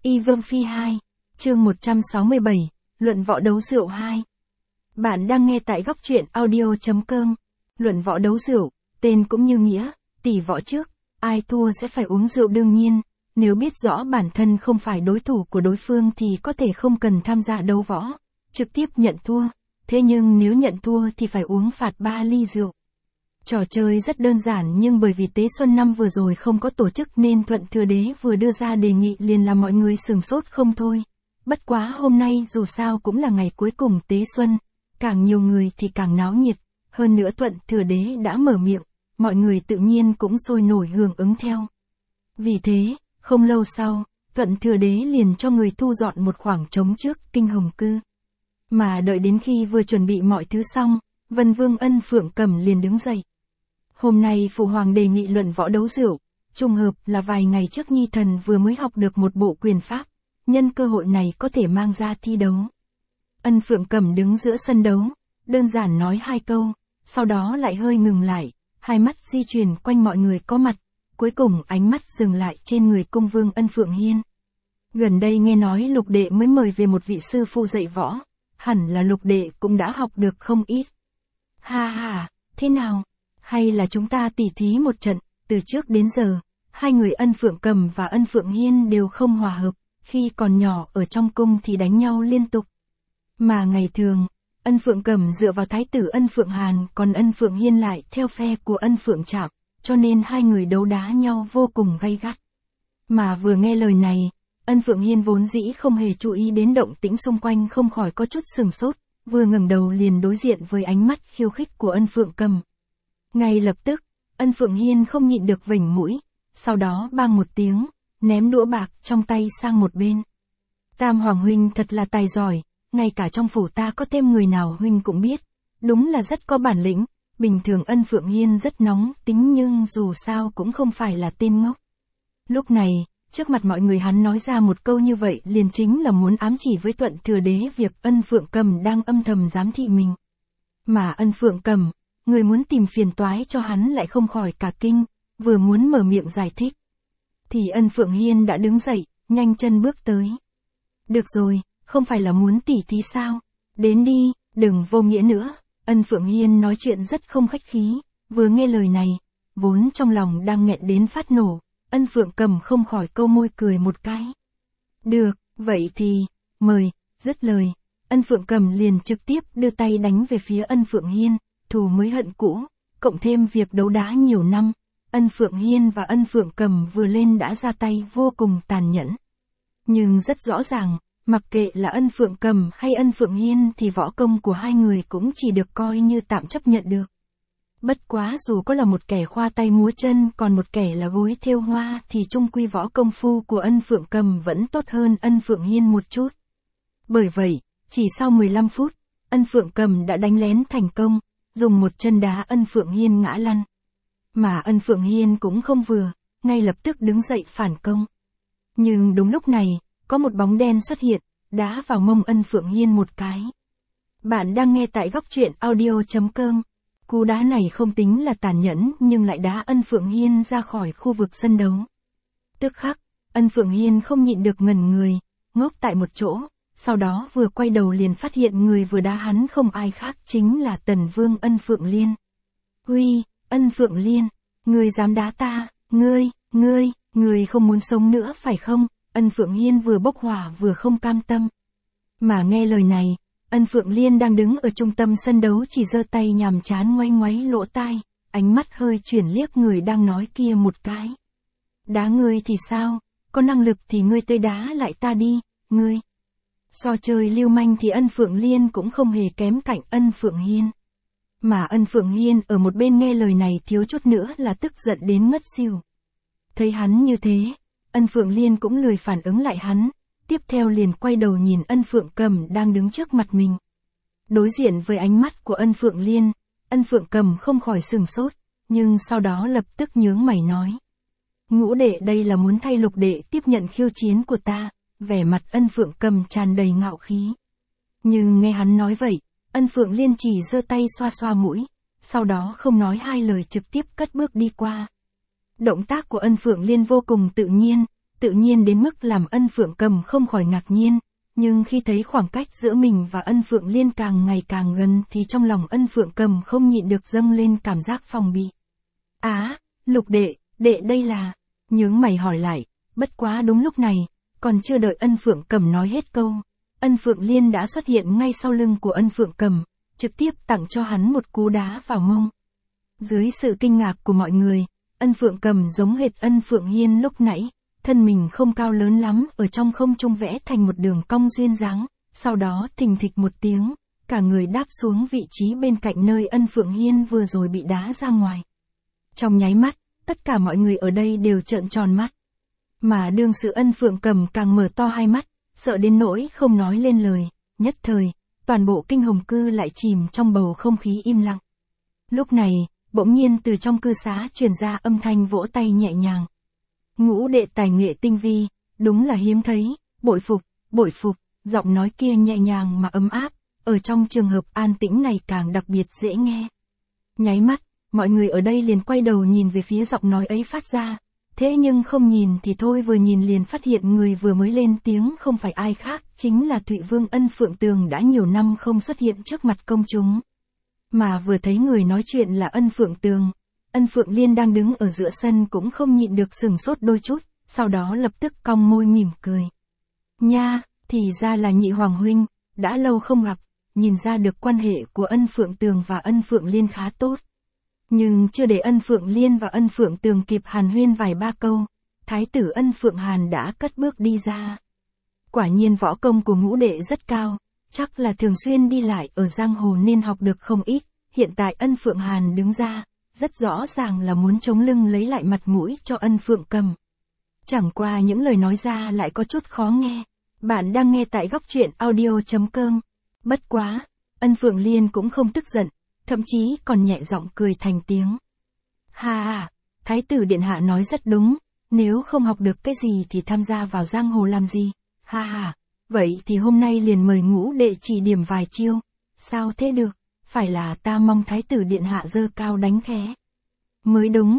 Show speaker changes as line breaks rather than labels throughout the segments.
Y Vương Phi 2, chương 167, Luận võ đấu rượu 2. Bạn đang nghe tại góc truyện audio.com. Luận võ đấu rượu, tên cũng như nghĩa, tỷ võ trước, ai thua sẽ phải uống rượu đương nhiên, nếu biết rõ bản thân không phải đối thủ của đối phương thì có thể không cần tham gia đấu võ, trực tiếp nhận thua, thế nhưng nếu nhận thua thì phải uống phạt 3 ly rượu. Trò chơi rất đơn giản nhưng bởi vì Tế Xuân năm vừa rồi không có tổ chức nên Thuận Thừa Đế vừa đưa ra đề nghị liền làm mọi người sửng sốt không thôi. Bất quá hôm nay dù sao cũng là ngày cuối cùng Tế Xuân, càng nhiều người thì càng náo nhiệt, hơn nữa Thuận Thừa Đế đã mở miệng, mọi người tự nhiên cũng sôi nổi hưởng ứng theo. Vì thế, không lâu sau, Thuận Thừa Đế liền cho người thu dọn một khoảng trống trước Kinh Hồng Cư. Mà đợi đến khi vừa chuẩn bị mọi thứ xong, Vân Vương Ân Phượng Cẩm liền đứng dậy. Hôm nay Phụ Hoàng đề nghị luận võ đấu rượu, trùng hợp là vài ngày trước Nhi Thần vừa mới học được một bộ quyền pháp, nhân cơ hội này có thể mang ra thi đấu. Ân Phượng Cẩm đứng giữa sân đấu, đơn giản nói 2 câu, sau đó lại hơi ngừng lại, hai mắt di chuyển quanh mọi người có mặt, cuối cùng ánh mắt dừng lại trên người cung vương Ân Phượng Hiên. Gần đây nghe nói Lục Đệ mới mời về một vị sư phụ dạy võ, hẳn là Lục Đệ cũng đã học được không ít. Ha ha, thế nào? Hay là chúng ta tỉ thí một trận, từ trước đến giờ, hai người Ân Phượng Cẩm và Ân Phượng Hiên đều không hòa hợp, khi còn nhỏ ở trong cung thì đánh nhau liên tục. Mà ngày thường, Ân Phượng Cẩm dựa vào thái tử Ân Phượng Hàn còn Ân Phượng Hiên lại theo phe của Ân Phượng Trạm, cho nên hai người đấu đá nhau vô cùng gay gắt. Mà vừa nghe lời này, Ân Phượng Hiên vốn dĩ không hề chú ý đến động tĩnh xung quanh không khỏi có chút sừng sốt, vừa ngẩng đầu liền đối diện với ánh mắt khiêu khích của Ân Phượng Cẩm. Ngay lập tức, Ân Phượng Hiên không nhịn được vểnh mũi, sau đó bang một tiếng, ném đũa bạc trong tay sang một bên. Tam Hoàng huynh thật là tài giỏi, ngay cả trong phủ ta có thêm người nào huynh cũng biết, đúng là rất có bản lĩnh, bình thường Ân Phượng Hiên rất nóng tính nhưng dù sao cũng không phải là tên ngốc. Lúc này, trước mặt mọi người hắn nói ra một câu như vậy liền chính là muốn ám chỉ với Thuận Thừa Đế việc Ân Phượng Cẩm đang âm thầm giám thị mình. Mà Ân Phượng Cẩm, người muốn tìm phiền toái cho hắn lại không khỏi cả kinh, vừa muốn mở miệng giải thích. Thì Ân Phượng Hiên đã đứng dậy, nhanh chân bước tới. Được rồi, không phải là muốn tỉ thí sao? Đến đi, đừng vô nghĩa nữa. Ân Phượng Hiên nói chuyện rất không khách khí, vừa nghe lời này, vốn trong lòng đang nghẹn đến phát nổ, Ân Phượng Cẩm không khỏi câu môi cười một cái. Được, vậy thì, mời, dứt lời, Ân Phượng Cẩm liền trực tiếp đưa tay đánh về phía Ân Phượng Hiên. Thù mới hận cũ, cộng thêm việc đấu đá nhiều năm, Ân Phượng Hiên và Ân Phượng Cẩm vừa lên đã ra tay vô cùng tàn nhẫn. Nhưng rất rõ ràng, mặc kệ là Ân Phượng Cẩm hay Ân Phượng Hiên thì võ công của hai người cũng chỉ được coi như tạm chấp nhận được. Bất quá dù có là một kẻ khoa tay múa chân còn một kẻ là gối thêu hoa thì chung quy võ công phu của Ân Phượng Cẩm vẫn tốt hơn Ân Phượng Hiên một chút. Bởi vậy, chỉ sau 15 phút, Ân Phượng Cẩm đã đánh lén thành công, dùng một chân đá Ân Phượng Hiên ngã lăn. Mà Ân Phượng Hiên cũng không vừa, ngay lập tức đứng dậy phản công. Nhưng đúng lúc này, có một bóng đen xuất hiện, đá vào mông Ân Phượng Hiên một cái. Bạn đang nghe tại góc truyện audio.com. Cú đá này không tính là tàn nhẫn nhưng lại đá Ân Phượng Hiên ra khỏi khu vực sân đấu. Tức khắc, Ân Phượng Hiên không nhịn được ngẩn người, ngốc tại một chỗ. Sau đó vừa quay đầu liền phát hiện người vừa đá hắn không ai khác chính là Tần Vương Ân Phượng Liên. Uy, Ân Phượng Liên, ngươi dám đá ta, ngươi không muốn sống nữa phải không? Ân Phượng Hiên vừa bốc hỏa vừa không cam tâm. Mà nghe lời này, Ân Phượng Liên đang đứng ở trung tâm sân đấu chỉ giơ tay nhàm chán ngoáy ngoáy lỗ tai, ánh mắt hơi chuyển liếc người đang nói kia một cái. Đá ngươi thì sao, có năng lực thì ngươi tới đá lại ta đi, ngươi. So chơi lưu manh thì Ân Phượng Liên cũng không hề kém cạnh Ân Phượng Hiên. Mà Ân Phượng Hiên ở một bên nghe lời này thiếu chút nữa là tức giận đến ngất xỉu. Thấy hắn như thế, Ân Phượng Liên cũng lười phản ứng lại hắn, tiếp theo liền quay đầu nhìn Ân Phượng Cẩm đang đứng trước mặt mình. Đối diện với ánh mắt của Ân Phượng Liên, Ân Phượng Cẩm không khỏi sừng sốt, nhưng sau đó lập tức nhướng mày nói. Ngũ đệ đây là muốn thay Lục Đệ tiếp nhận khiêu chiến của ta. Vẻ mặt Ân Phượng Cẩm tràn đầy ngạo khí. Nhưng nghe hắn nói vậy, Ân Phượng Liên chỉ giơ tay xoa xoa mũi, sau đó không nói hai lời trực tiếp cất bước đi qua. Động tác của Ân Phượng Liên vô cùng tự nhiên, tự nhiên đến mức làm Ân Phượng Cầm không khỏi ngạc nhiên, nhưng khi thấy khoảng cách giữa mình và Ân Phượng Liên càng ngày càng gần thì trong lòng Ân Phượng Cầm không nhịn được dâng lên cảm giác phòng bị. Á, Lục đệ, đệ đây là, nhướng mày hỏi lại, bất quá đúng lúc này, còn chưa đợi Ân Phượng Cầm nói hết câu, Ân Phượng Liên đã xuất hiện ngay sau lưng của Ân Phượng Cầm, trực tiếp tặng cho hắn một cú đá vào mông. Dưới sự kinh ngạc của mọi người, Ân Phượng Cầm giống hệt Ân Phượng Hiên lúc nãy, thân mình không cao lớn lắm, ở trong không trung vẽ thành một đường cong duyên dáng, sau đó thình thịch một tiếng, cả người đáp xuống vị trí bên cạnh nơi Ân Phượng Hiên vừa rồi bị đá ra ngoài. Trong nháy mắt, tất cả mọi người ở đây đều trợn tròn mắt. Mà đương sự Ân Phượng Cầm càng mở to hai mắt, sợ đến nỗi không nói lên lời, nhất thời, toàn bộ Kinh Hồng Cư lại chìm trong bầu không khí im lặng. Lúc này, bỗng nhiên từ trong cư xá truyền ra âm thanh vỗ tay nhẹ nhàng. Ngũ đệ tài nghệ tinh vi, đúng là hiếm thấy, bội phục, giọng nói kia nhẹ nhàng mà ấm áp, ở trong trường hợp an tĩnh này càng đặc biệt dễ nghe. Nháy mắt, mọi người ở đây liền quay đầu nhìn về phía giọng nói ấy phát ra, thế nhưng không nhìn thì thôi, vừa nhìn liền phát hiện người vừa mới lên tiếng không phải ai khác, chính là Thụy Vương Ân Phượng Tường đã nhiều năm không xuất hiện trước mặt công chúng. Mà vừa thấy người nói chuyện là Ân Phượng Tường, Ân Phượng Liên đang đứng ở giữa sân cũng không nhịn được sửng sốt đôi chút, sau đó lập tức cong môi mỉm cười. Nha, thì ra là nhị hoàng huynh, đã lâu không gặp, nhìn ra được quan hệ của Ân Phượng Tường và Ân Phượng Liên khá tốt. Nhưng chưa để Ân Phượng Liên và Ân Phượng Tường kịp hàn huyên vài ba câu, thái tử Ân Phượng Hàn đã cất bước đi ra. Quả nhiên võ công của ngũ đệ rất cao, chắc là thường xuyên đi lại ở giang hồ nên học được không ít, hiện tại Ân Phượng Hàn đứng ra, rất rõ ràng là muốn chống lưng lấy lại mặt mũi cho Ân Phượng Cầm. Chẳng qua những lời nói ra lại có chút khó nghe. Bạn đang nghe tại góc truyện audio.com. Bất quá, Ân Phượng Liên cũng không tức giận, thậm chí còn nhẹ giọng cười thành tiếng. Ha, thái tử điện hạ nói rất đúng, nếu không học được cái gì thì tham gia vào giang hồ làm gì. Ha, vậy thì hôm nay liền mời ngũ đệ chỉ điểm vài chiêu. Sao thế được, phải là ta mong thái tử điện hạ giơ cao đánh khẽ. Mới đúng,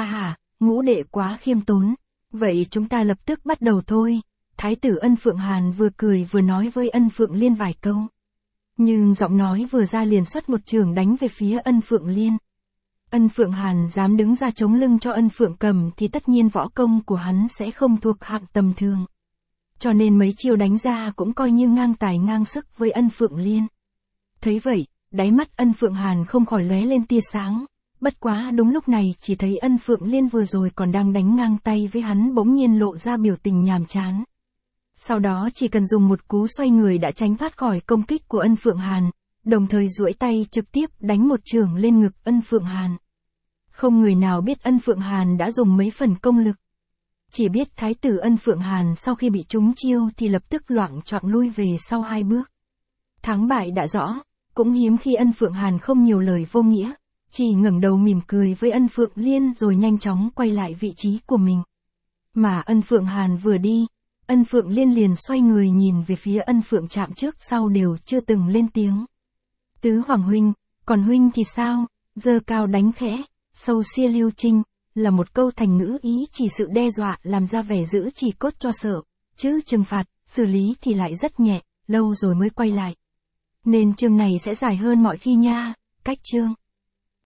ngũ đệ quá khiêm tốn. Vậy chúng ta lập tức bắt đầu thôi. Thái tử Ân Phượng Hàn vừa cười vừa nói với Ân Phượng Liên vài câu. Nhưng giọng nói vừa ra liền xuất một chưởng đánh về phía Ân Phượng Liên. Ân Phượng Hàn dám đứng ra chống lưng cho Ân Phượng Cầm thì tất nhiên võ công của hắn sẽ không thuộc hạng tầm thường. Cho nên mấy chiêu đánh ra cũng coi như ngang tài ngang sức với Ân Phượng Liên. Thấy vậy, đáy mắt Ân Phượng Hàn không khỏi lóe lên tia sáng. Bất quá đúng lúc này chỉ thấy Ân Phượng Liên vừa rồi còn đang đánh ngang tay với hắn bỗng nhiên lộ ra biểu tình nhàm chán. Sau đó chỉ cần dùng một cú xoay người đã tránh thoát khỏi công kích của Ân Phượng Hàn, đồng thời duỗi tay trực tiếp đánh một chưởng lên ngực Ân Phượng Hàn. Không người nào biết Ân Phượng Hàn đã dùng mấy phần công lực. Chỉ biết thái tử Ân Phượng Hàn sau khi bị trúng chiêu thì lập tức loạng choạng lui về sau 2 bước. Thắng bại đã rõ, cũng hiếm khi Ân Phượng Hàn không nhiều lời vô nghĩa, chỉ ngẩng đầu mỉm cười với Ân Phượng Liên rồi nhanh chóng quay lại vị trí của mình. Mà Ân Phượng Hàn vừa đi, Ân Phượng Liên liền xoay người nhìn về phía Ân Phượng Trạm trước sau đều chưa từng lên tiếng. Tứ Hoàng huynh, còn huynh thì sao? Giơ cao đánh khẽ, sâu xia lưu trinh, là một câu thành ngữ ý chỉ sự đe dọa làm ra vẻ giữ chỉ cốt cho sợ, chứ trừng phạt, xử lý thì lại rất nhẹ, lâu rồi mới quay lại. Nên chương này sẽ dài hơn mọi khi nha, cách chương.